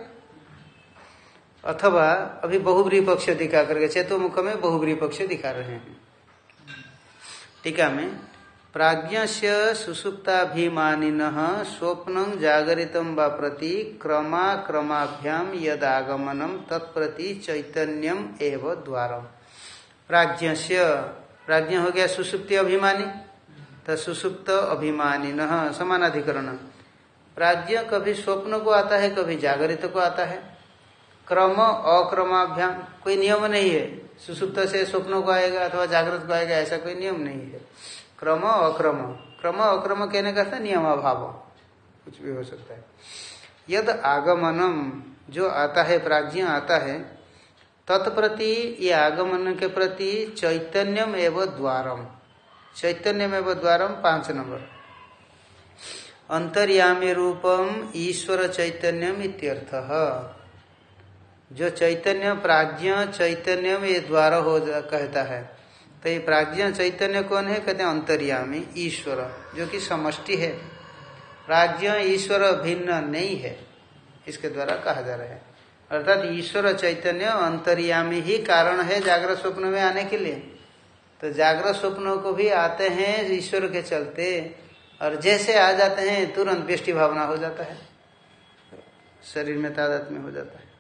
S1: अथवा अभी बहुब्री पक्ष दिखा करके चेतो मुख में बहुब्री पक्ष दिखा रहे हैं। टीका में प्राज्ञ से सुसुप्ताभिमानिनः स्वप्नं जागरितं वा प्रति क्रमा क्रमाभ्याम यदागमनम तत्प्रति चैतन्यम एव द्वारम। प्राज्ञ से, प्राज्ञ हो गया सुसुप्ति अभिमानी, तो सुसुप्त अभिमानिनः समानाधिकरण। प्राज्ञ कभी स्वप्न को आता है, कभी जागरित को आता है। क्रम अक्रमाभ्याम, कोई नियम नहीं है सुसुप्त से स्वप्न को आएगा अथवा जागृत को आएगा, ऐसा कोई नियम नहीं है। क्रम अक्रम, क्रम अक्रम कहने का था नियमाभाव, कुछ भी हो सकता है। यद आगमनम, जो आता है प्राज्ञ आता है, तत्प्रति, ये आगमन के प्रति चैतन्यम एवं द्वारम, चैतन्यम एवं द्वारम पांच नंबर। अंतर्यामी रूपम ईश्वर चैतन्यम इत्यर्थः। जो चैतन्य प्राज्ञ चैतन्य में ये द्वार हो कहता है, तो ये प्राज्ञ चैतन्य कौन है, कहते हैं अंतर्यामी ईश्वर, जो कि समष्टि है। प्राज्ञ ईश्वर भिन्न नहीं है, इसके द्वारा कहा जा रहा है। अर्थात ईश्वर चैतन्य अंतर्यामी ही कारण है जागृत स्वप्न में आने के लिए। तो जागृत स्वप्नों को भी आते हैं ईश्वर के चलते, और जैसे आ जाते हैं तुरंत व्यष्टि भावना हो जाता है। शरीर में तादात्म्य में हो जाता है।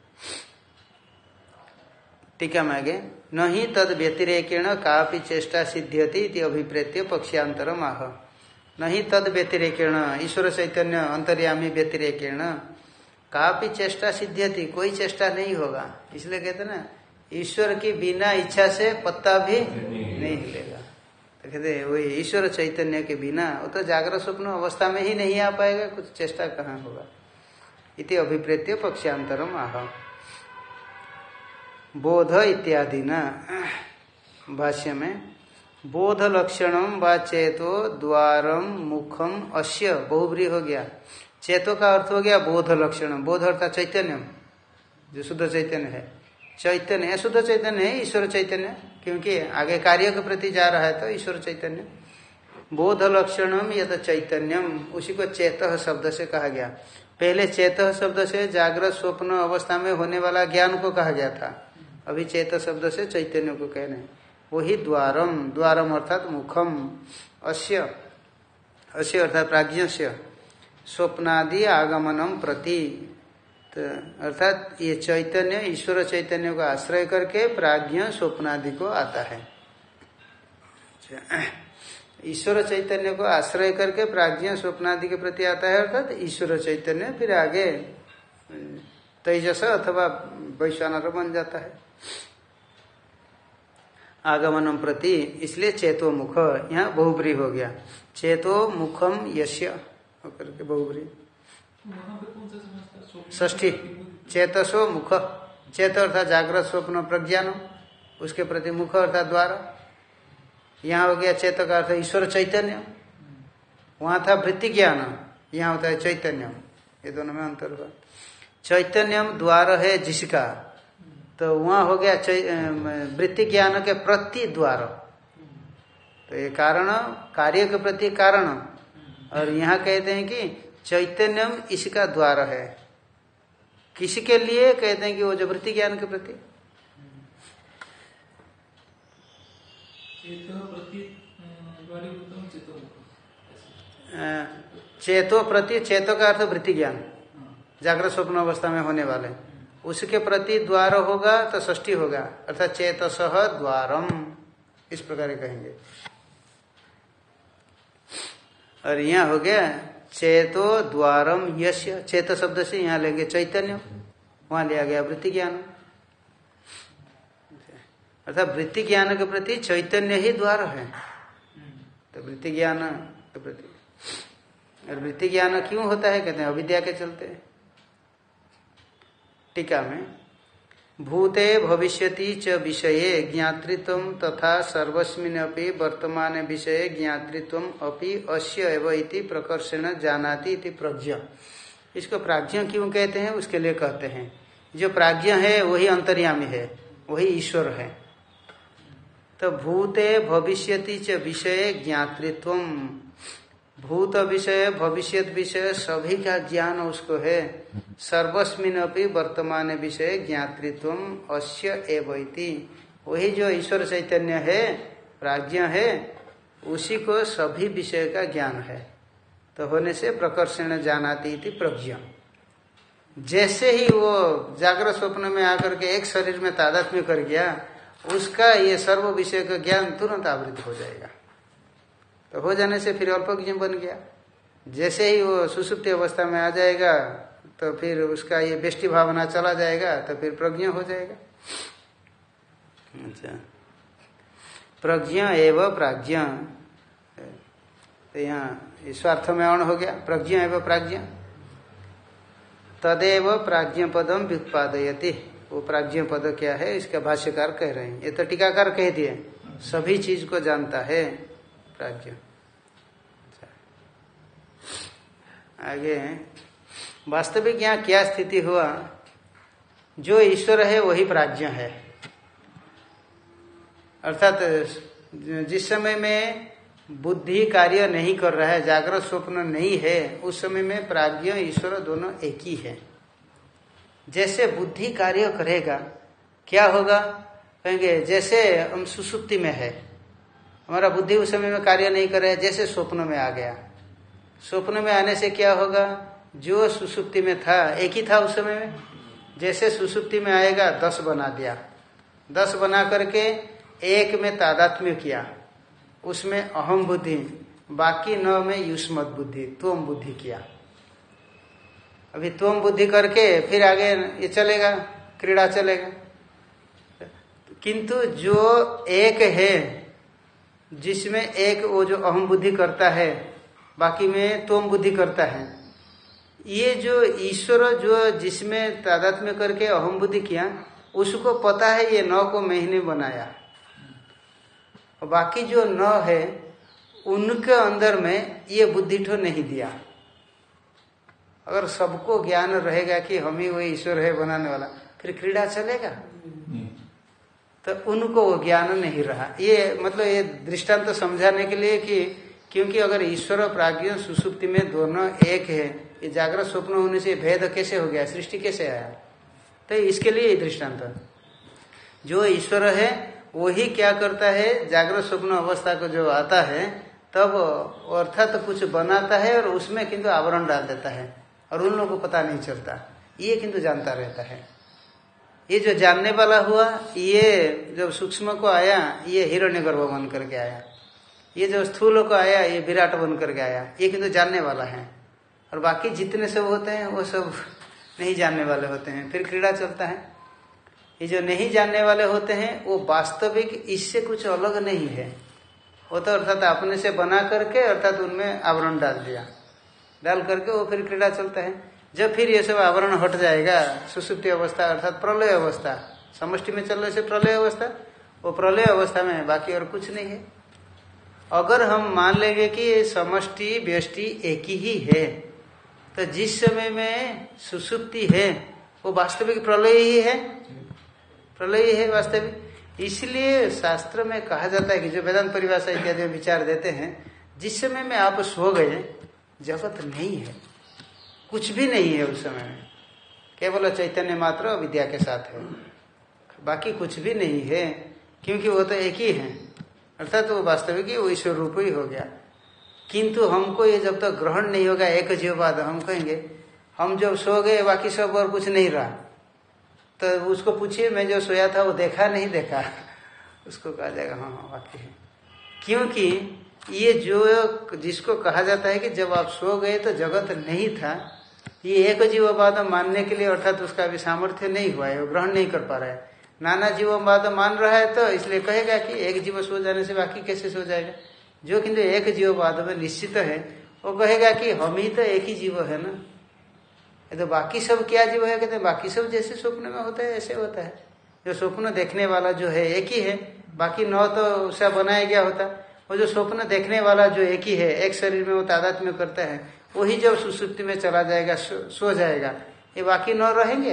S1: टीका में आगे न ही तद व्यतिरेकेण कापि चेष्टा सिद्ध्यति इति अभिप्रेत्य पक्षांतरम आह। न ही तद व्यतिरेकेण ईश्वर चैतन्य अंतर्यामी व्यतिरेकेण कापि चेष्टा सिद्ध्यति, कोई चेष्टा नहीं होगा। इसलिए कहते ना ईश्वर की बिना इच्छा से पत्ता भी नहीं हिलेगा। तो कहते वही ईश्वर चैतन्य के बिना वो तो जागृत स्वप्न अवस्था में ही नहीं आ पाएगा, कुछ चेष्टा कहाँ होगा। इति अभिप्रेत्य पक्षांतरम आह। बोध इत्यादि न भाष्य में बोध लक्षणम व चेतो द्वारम मुखम अस्य बहुब्री हो गया। चेतो का अर्थ हो गया बोध लक्षण। बोध अर्थात चैतन्य, जो शुद्ध चैतन्य है। चैतन्य शुद्ध चैतन्य है ईश्वर चैतन्य, क्योंकि आगे कार्य के प्रति जा रहा है तो ईश्वर चैतन्य। बोध लक्षणम यद चैतन्यम, उसी को चेत शब्द से कहा गया। पहले चेत शब्द से जागृत स्वप्न अवस्था में होने वाला ज्ञान को कहा गया था, अभी चेत शब्द से चैतन्य को कह रहे हैं। वही द्वारम, द्वारम अर्थात मुखम, अस्य अस्य अर्थात प्राज्ञस्य स्वप्नादि आगमनम प्रति, तो अर्थात ये चैतन्य ईश्वर चैतन्य को आश्रय करके प्राज्ञ स्वप्नादि को आता है। ईश्वर चैतन्य को आश्रय करके प्राज्ञ स्वप्नादि के प्रति आता है, अर्थात ईश्वर चैतन्य फिर आगे तेजस अथवा वैश्वानर बन जाता है। आगमनम प्रति, इसलिए चेतो मुख, यहाँ बहुब्री हो गया। चेतो मुखम यस्य होकर के बहुब्री षष्ठी। चेतसो मुख, चेत अर्थात जागृत स्वप्न प्रज्ञान, उसके प्रति मुख अर्थात द्वार। यहाँ हो गया चेत का अर्थ ईश्वर चैतन्य, वहां था वृत्ति ज्ञान, यहाँ होता है चैतन्य। ये दोनों में अंतर हुआ। चैतन्यम द्वार है जिसका, तो वहां हो गया वृत्ति ज्ञान के प्रति द्वार। तो ये कारण कार्य के प्रति कारण, और यहाँ कहते हैं कि चैतन्यम इसका द्वार है। किसी के लिए कहते हैं कि वो जो वृत्ति ज्ञान के प्रति। चेतो प्रति, चेतो का अर्थ वृत्ति ज्ञान, जागृत स्वप्न अवस्था में होने वाले, उसके प्रति द्वार होगा तो षष्ठी होगा, अर्थात चेतसः द्वारम, इस प्रकार कहेंगे। और यहाँ हो गया चेतो द्वारम यस्य, चेत शब्द से यहाँ लेंगे चैतन्य, वहां लिया गया वृत्ति ज्ञान, अर्थात वृत्ति ज्ञान के प्रति चैतन्य ही द्वार है। तो वृत्ति ज्ञान के प्रति, और वृत्ति ज्ञान क्यों होता है कहते हैं अविद्या के चलते। टीका में भूते भविष्यति च विषये ज्ञातृत्व तथा सर्वस्मिन् अपि वर्तमान विषये ज्ञातृत्व अपि अस्य एव इति प्रकर्षेण जानाति इति प्रज्ञ। इसको प्राज्ञ क्यों कहते हैं उसके लिए कहते हैं जो प्राज्ञ है वही अंतर्यामी है, वही ईश्वर है। तो भूते भविष्यति च विषये ज्ञातृत्व, भूत विषय भविष्यत विषय सभी का ज्ञान उसको है। सर्वस्मिन् अपि वर्तमान विषय ज्ञातृत्व अस्य एव इति, वही जो ईश्वर चैतन्य है प्राज्ञ है उसी को सभी विषय का ज्ञान है। तो होने से प्रकर्षण जानाति इति प्रज्ञ। जैसे ही वो जागृत स्वप्न में आकर के एक शरीर में तादात्म्य कर गया, उसका ये सर्व विषय का ज्ञान तुरंत आवृत हो जाएगा। तो हो जाने से फिर अल्पज्ञ बन गया। जैसे ही वो सुसुप्ति अवस्था में आ जाएगा तो फिर उसका ये बेष्टि भावना चला जाएगा, तो फिर प्रज्ञ हो जाएगा। अच्छा, प्रज्ञ एवं प्राज्ञ, तो यहाँ स्वार्थ में अण हो गया, प्रज्ञ एवं प्राज्ञ। तदेव प्राज्ञ पदम व्युत्पादयति, वो प्राज्ञ पद क्या है इसका भाष्यकार कह रहे हैं। ये तो टीकाकार कह दिए, सभी चीज को जानता है प्राज्ञ। आगे वास्तविक यहाँ क्या स्थिति हुआ, जो ईश्वर है वही प्राज्ञ है। अर्थात जिस समय में बुद्धि कार्य नहीं कर रहा है, जागृत स्वप्न नहीं है, उस समय में प्राज्ञ ईश्वर दोनों एक ही है। जैसे बुद्धि कार्य करेगा क्या होगा, कहेंगे जैसे हम सुसुप्ति में है, हमारा बुद्धि उस समय में कार्य नहीं कर रहा है, जैसे स्वप्न में आ गया। स्वप्न में आने से क्या होगा, जो सुसुप्ति में था एक ही था उस समय में। जैसे सुसुप्ति में आएगा दस बना दिया, दस बना करके एक में तादात्म्य किया, उसमें अहम बुद्धि, बाकी नौ में युष्मत बुद्धि, त्वम बुद्धि किया। अभी त्वम बुद्धि करके फिर आगे ये चलेगा, क्रीड़ा चलेगा। किंतु जो एक है जिसमें एक वो जो अहम बुद्धि करता है, बाकी में त्वम बुद्धि करता है, ये जो ईश्वर जो जिसमें तादात्म्य करके अहम बुद्धि किया, उसको पता है ये नौ को मैं ही ने बनाया, और बाकी जो नौ है उनके अंदर में ये बुद्धि ठो नहीं दिया। अगर सबको ज्ञान रहेगा कि हम ही वो ईश्वर है बनाने वाला, फिर क्रीड़ा चलेगा? तो उनको वो ज्ञान नहीं रहा। ये मतलब ये दृष्टांत तो समझाने के लिए कि क्योंकि अगर ईश्वर और प्राज्ञ सुसुप्ति में दोनों एक है, ये जागृत स्वप्न होने से भेद कैसे हो गया, सृष्टि कैसे आया? तो इसके लिए ये दृष्टांत, जो ईश्वर है वही क्या करता है, जागृत स्वप्न अवस्था को जो आता है तब अर्थात तो कुछ बनाता है और उसमें किंतु आवरण डाल देता है, और उन लोगों को पता नहीं चलता, ये किंतु जानता रहता है। ये जो जानने वाला हुआ, ये जब सूक्ष्म को आया ये हिरण्यगर्भ बन करके आया, ये जो स्थूल को आया ये विराट बन करके आया, ये किंतु जानने वाला है। और बाकी जितने सब होते हैं वो सब नहीं जानने वाले होते हैं, फिर क्रीड़ा चलता है। ये जो नहीं जानने वाले होते हैं वो वास्तविक इससे कुछ अलग नहीं है, वो तो अर्थात अपने से बना करके अर्थात उनमें आवरण डाल दिया, डाल करके वो फिर क्रीड़ा चलता है। जब फिर ये सब आवरण हट जाएगा, सुसुप्ति अवस्था अर्थात प्रलय अवस्था, समष्टि में चलने से प्रलय अवस्था, वो प्रलय अवस्था में बाकी और कुछ नहीं है। अगर हम मान लेंगे कि समष्टि व्यष्टि एक ही है, तो जिस समय में सुसुप्ति है वो वास्तविक प्रलय ही है, प्रलय ही है वास्तविक। इसलिए शास्त्र में कहा जाता है कि जो वेदांत परिभाषा इत्यादि में विचार देते हैं, जिस समय में आप सो गए जगत नहीं है, कुछ भी नहीं है उस समय में, केवल चैतन्य मात्र विद्या के साथ है, बाकी कुछ भी नहीं है, क्योंकि वो तो एक ही है, अर्थात तो वो वास्तविक ही वो ईश्वर रूप ही हो गया। किंतु हमको ये जब तक तो ग्रहण नहीं होगा एक जीववाद, हम कहेंगे हम जब सो गए बाकी सब और कुछ नहीं रहा, तो उसको पूछिए मैं जो सोया था वो देखा नहीं देखा, उसको कहा जाएगा हाँ हाँ बाकी है। क्योंकि ये जो जिसको कहा जाता है कि जब आप सो गए तो जगत नहीं था, ये एक जीववाद मानने के लिए अर्थात उसका भी सामर्थ्य नहीं हुआ है, वो ग्रहण नहीं कर पा रहा है। नाना जीववाद मान रहा है तो इसलिए कहेगा कि एक जीव सो जाने से बाकी कैसे सो जाएगा। जो किंतु एक जीववाद में निश्चित है वो कहेगा कि हम ही तो एक ही जीव है ना, तो बाकी सब क्या जीव है, कहते हैं बाकी सब जैसे स्वप्न में होता है ऐसे होता है। जो स्वप्न देखने वाला जो है एक ही है, बाकी नौ तो उसका बनाया गया होता। वो जो स्वप्न देखने वाला जो एक ही है, एक शरीर में वो तादात्म्य करता है, वही जब सुसुप्ति में चला जाएगा सो, सो जाएगा, ये बाकी नौ रहेंगे।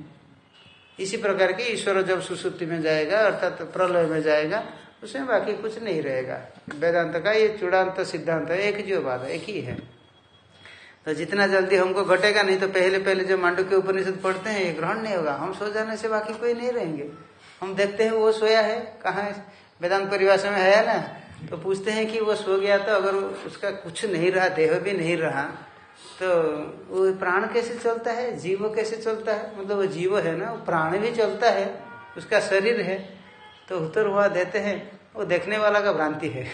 S1: इसी प्रकार की ईश्वर जब सुसुप्ति में जाएगा अर्थात प्रलय में जाएगा, उसमें बाकी कुछ नहीं रहेगा। वेदांत का ये चूड़ांत सिद्धांत है, एक जो बात है एक ही है। तो जितना जल्दी हमको घटेगा, नहीं तो पहले पहले जो मांडुक्य उपनिषद पढ़ते हैं ये ग्रहण नहीं होगा, हम सो जाने से बाकी कोई नहीं रहेंगे। हम देखते हैं वो सोया है, कहाँ वेदांत परिभाषा में है ना, तो पूछते हैं कि वो सो गया तो अगर उसका कुछ नहीं रहा, देह भी नहीं रहा, तो वो प्राण कैसे चलता है, जीव कैसे चलता है, मतलब वो जीव है ना, वो प्राण भी चलता है, उसका शरीर है। तो उत्तर हुआ देते हैं वो देखने वाला का भ्रांति है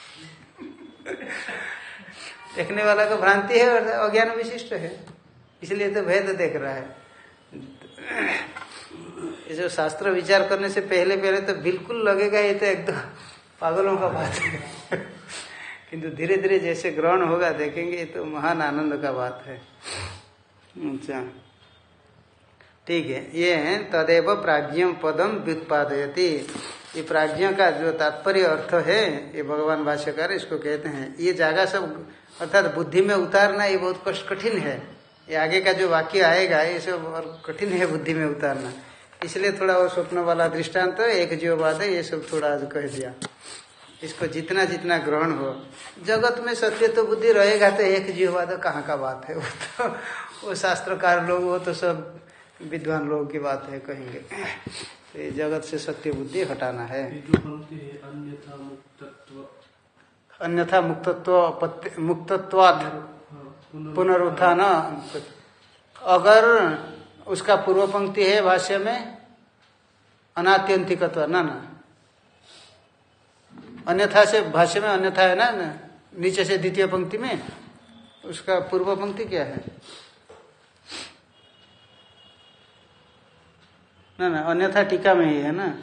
S1: देखने वाला का भ्रांति है और अज्ञान विशिष्ट है, इसलिए तो भेद देख रहा है। ये जो शास्त्र विचार करने से पहले पहले तो बिल्कुल लगेगा ये तो एकदम पागलों का बात है किंतु धीरे धीरे जैसे ग्रहण होगा देखेंगे ये तो महान आनंद का बात है। अच्छा ठीक है, ये है तदेव प्राज्ञम पदम व्युत्पादयति। ये प्राज्ञ का जो तात्पर्य अर्थ है ये भगवान भाष्यकार इसको कहते हैं। ये जागा सब अर्थात बुद्धि में उतारना ये बहुत कष्ट कठिन है। ये आगे का जो वाक्य आएगा ये सब और कठिन है बुद्धि में उतारना, इसलिए थोड़ा वो स्वप्न वाला दृष्टांत तो एक जीववाद है, ये सब थोड़ा आज कह दिया। इसको जितना जितना ग्रहण हो, जगत में सत्य तो बुद्धि रहेगा तो एक जीववाद कहाँ का बात है, वो तो वो शास्त्रकार लोग वो तो सब विद्वान लोगों की बात है कहेंगे। तो ये जगत से सत्य बुद्धि हटाना है। अन्यथा मुक्तत्व मुक्तत्वात् पुनरुत्थान। अगर उसका पूर्व पंक्ति है भाष्य में अनात्यंतिकत्व, ना ना अन्यथा से भाष्य में अन्यथा है ना, ना नीचे से द्वितीय पंक्ति में उसका पूर्व पंक्ति क्या है? ना ना अन्यथा टीका में ही है ना,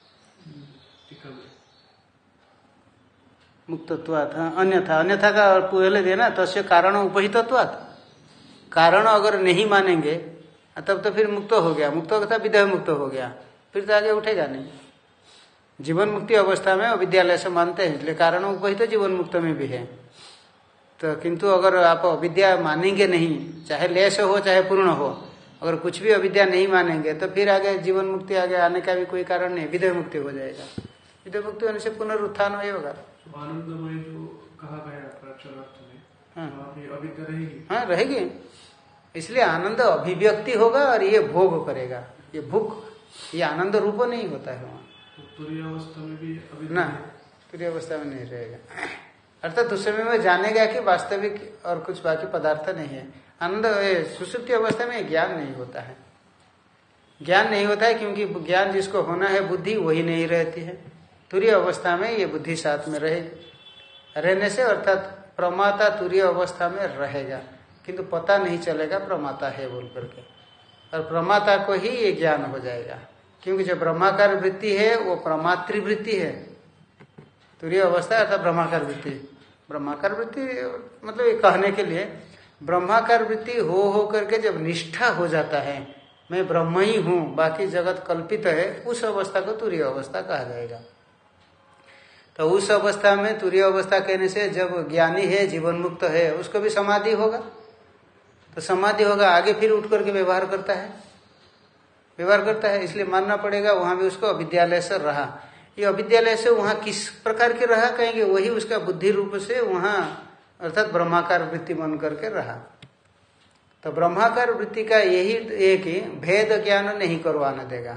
S1: मुक्तत्वात्। हाँ अन्यथा, अन्यथा का पहले देना तस्य कारण उपहितत्वात्। कारण अगर नहीं मानेंगे तब तो फिर मुक्त हो गया, मुक्त था विदेह मुक्त हो गया, फिर तो आगे उठेगा नहीं। जीवन मुक्ति अवस्था में अविद्यालय से मानते हैं, इसलिए कारण उपहित तो जीवन मुक्त में भी है। तो किंतु अगर आप अविद्या मानेंगे नहीं, चाहे लय से हो चाहे पूर्ण हो, अगर कुछ भी अविद्या नहीं मानेंगे तो फिर आगे जीवन मुक्ति आगे आने का भी कोई कारण नहीं, विदेह मुक्ति हो जाएगा। विदेह मुक्ति होने से पुनरुत्थान ही होगा।
S2: आनंदमय जो कहा गया प्राचलार्थ में, हाँ अविद्या रहेगी,
S1: हाँ रहेगी। इसलिए आनंद अभिव्यक्ति होगा और ये भोग करेगा, ये भूख, ये आनंद रूप नहीं होता है वहाँ।
S2: तो तुरीय अवस्था में भी अविद्या
S1: ना, तुरीय अवस्था में नहीं रहेगा। अर्थात उस समय में जानेगा कि वास्तविक और कुछ बाकी पदार्थ नहीं है। आनंद सुषुप्ति अवस्था में ज्ञान नहीं होता है, ज्ञान नहीं होता है क्योंकि ज्ञान जिसको होना है बुद्धि वही नहीं रहती है। तुरीय अवस्था में ये बुद्धि साथ में रहेगी, रहने से अर्थात प्रमाता तुरीय अवस्था में रहेगा किंतु पता नहीं चलेगा प्रमाता है बोल करके, और प्रमाता को ही ये ज्ञान हो जाएगा। क्योंकि जो ब्रह्माकार वृत्ति है वो प्रमातृ वृत्ति है, तुरीय अवस्था अर्थात ब्रह्माकार वृत्ति। ब्रह्माकार वृत्ति मतलब ये कहने के लिए ब्रह्माकार वृत्ति हो हो करके जब निष्ठा हो जाता है, मैं ब्रह्म ही हूं बाकी जगत कल्पित है, उस अवस्था को तुरीय अवस्था कहा जाएगा। तो उस अवस्था में तुरीय अवस्था कहने से जब ज्ञानी है जीवन मुक्त है उसको भी समाधि होगा, तो समाधि होगा आगे फिर उठ करके व्यवहार करता है, व्यवहार करता है। इसलिए मानना पड़ेगा वहां भी उसको अविद्यालय से रहा। ये अविद्यालय से वहां किस प्रकार के रहा कहेंगे, वही उसका बुद्धि रूप से वहां अर्थात ब्रह्माकार वृत्ति बन करके रहा। तो ब्रह्माकार वृत्ति का यही एक ही भेद ज्ञान नहीं करवाना देगा,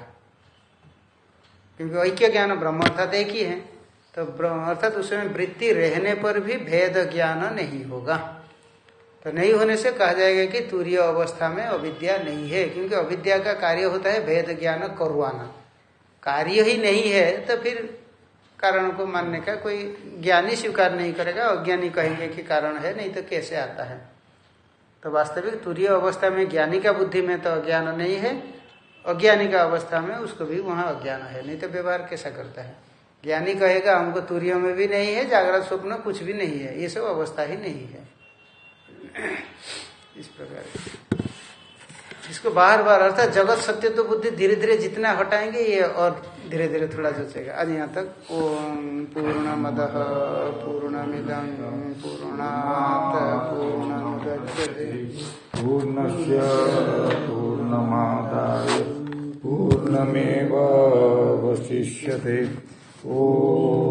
S1: क्योंकि ऐक्य ज्ञान ब्रह्म अर्थात एक ही है। तो अर्थात उसमें वृत्ति रहने पर भी भेद ज्ञान नहीं होगा। तो नहीं होने से कहा जाएगा कि तुरीय अवस्था में अविद्या नहीं है, क्योंकि अविद्या का कार्य होता है भेद ज्ञान करवाना। कार्य ही नहीं है तो फिर कारण को मानने का कोई ज्ञानी स्वीकार नहीं करेगा, अज्ञानी कहेंगे कि कारण है, नहीं तो कैसे आता है। तो वास्तविक तुरीय अवस्था में ज्ञानी का बुद्धि में तो अज्ञान नहीं है, अज्ञानी का अवस्था में उसको भी वहां अज्ञान है, नहीं तो व्यवहार कैसा करता है। ज्ञानी कहेगा हमको तुरीय में भी नहीं है, जागृत स्वप्न कुछ भी नहीं है, ये सब अवस्था ही नहीं है। इस प्रकार इसको बार बार अर्थात जगत सत्य तो बुद्धि धीरे धीरे जितना हटाएंगे ये और धीरे धीरे थोड़ा जुचेगा। आज यहाँ तक ओम पूर्णमदः पूर्णमिदं पूर्णात् पूर्णमुदच्यते
S4: पूर्णस्य पूर्णमादाय पूर्णमेवावशिष्यते। ओम।